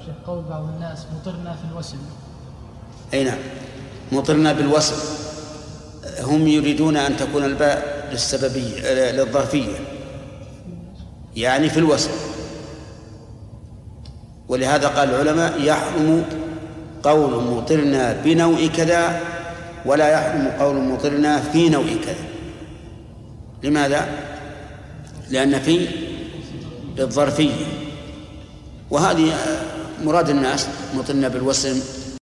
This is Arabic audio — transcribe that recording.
شيخ قول بعض الناس مطرنا في الوسل. أي نعم، مطرنا بالوصل. هم يريدون أن تكون الباء للسببية للظرفية، يعني في الوصل. ولهذا قال العلماء يحرم قول مطرنا بنوع كذا ولا يحرم قول مطرنا في نوع كذا. لماذا؟ لأن في للظرفية، وهذه مراد الناس مطرنا بالوسم